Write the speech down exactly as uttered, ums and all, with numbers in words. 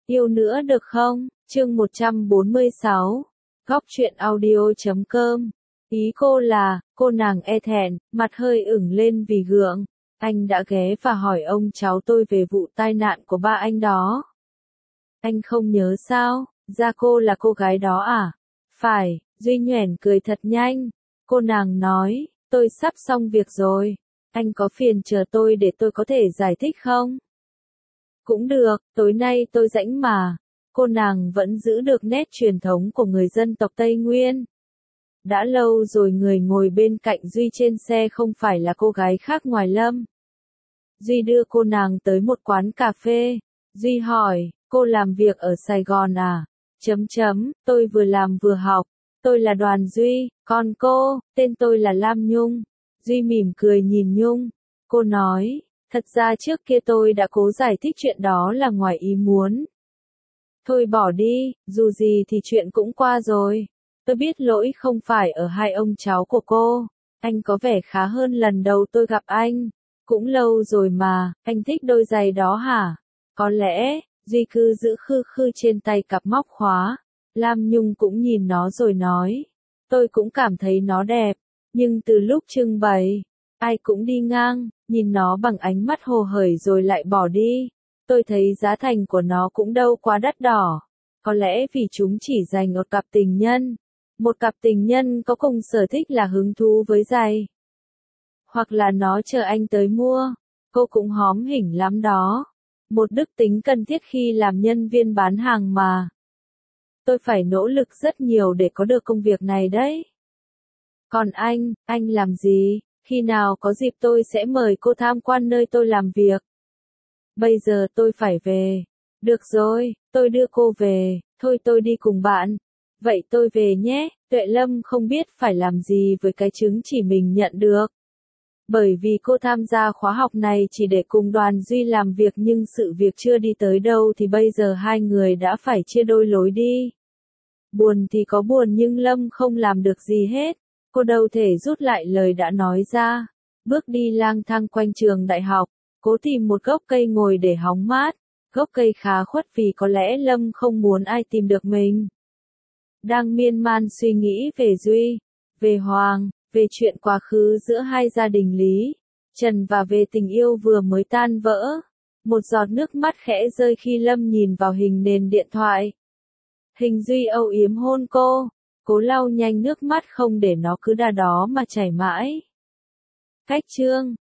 Yêu nữa được không? Chương một trăm bốn mươi sáu. Góc truyện audio chấm com. Ý cô là, cô nàng e thẹn, mặt hơi ửng lên vì gượng. Anh đã ghé và hỏi ông cháu tôi về vụ tai nạn của ba anh đó. Anh không nhớ sao? Ra cô là cô gái đó à? Phải, Duy nhoẻn cười thật nhanh. Cô nàng nói, tôi sắp xong việc rồi. Anh có phiền chờ tôi để tôi có thể giải thích không? Cũng được, tối nay tôi rảnh mà. Cô nàng vẫn giữ được nét truyền thống của người dân tộc Tây Nguyên. Đã lâu rồi người ngồi bên cạnh Duy trên xe không phải là cô gái khác ngoài Lâm. Duy đưa cô nàng tới một quán cà phê. Duy hỏi, cô làm việc ở Sài Gòn à? Chấm chấm, tôi vừa làm vừa học. Tôi là Đoàn Duy, còn cô, tên tôi là Lam Nhung. Duy mỉm cười nhìn Nhung. Cô nói, thật ra trước kia tôi đã cố giải thích chuyện đó là ngoài ý muốn. Thôi bỏ đi, dù gì thì chuyện cũng qua rồi. Tôi biết lỗi không phải ở hai ông cháu của cô. Anh có vẻ khá hơn lần đầu tôi gặp anh. Cũng lâu rồi mà, anh thích đôi giày đó hả? Có lẽ, Duy cứ giữ khư khư trên tay cặp móc khóa. Lam Nhung cũng nhìn nó rồi nói. Tôi cũng cảm thấy nó đẹp. Nhưng từ lúc trưng bày, ai cũng đi ngang, nhìn nó bằng ánh mắt hồ hởi rồi lại bỏ đi. Tôi thấy giá thành của nó cũng đâu quá đắt đỏ. Có lẽ vì chúng chỉ dành một cặp tình nhân. Một cặp tình nhân có cùng sở thích là hứng thú với giày. Hoặc là nó chờ anh tới mua. Cô cũng hóm hỉnh lắm đó. Một đức tính cần thiết khi làm nhân viên bán hàng mà. Tôi phải nỗ lực rất nhiều để có được công việc này đấy. Còn anh, anh làm gì? Khi nào có dịp tôi sẽ mời cô tham quan nơi tôi làm việc. Bây giờ tôi phải về. Được rồi, tôi đưa cô về. Thôi tôi đi cùng bạn. Vậy tôi về nhé. Tuệ Lâm không biết phải làm gì với cái chứng chỉ mình nhận được. Bởi vì cô tham gia khóa học này chỉ để cùng Đoàn Duy làm việc nhưng sự việc chưa đi tới đâu thì bây giờ hai người đã phải chia đôi lối đi. Buồn thì có buồn nhưng Lâm không làm được gì hết. Cô đâu thể rút lại lời đã nói ra. Bước đi lang thang quanh trường đại học, cố tìm một gốc cây ngồi để hóng mát. Gốc cây khá khuất vì có lẽ Lâm không muốn ai tìm được mình. Đang miên man suy nghĩ về Duy, về Hoàng, về chuyện quá khứ giữa hai gia đình Lý, Trần và về tình yêu vừa mới tan vỡ. Một giọt nước mắt khẽ rơi khi Lâm nhìn vào hình nền điện thoại. Hình Duy âu yếm hôn cô, cố lau nhanh nước mắt không để nó cứ đà đó mà chảy mãi. Cách chương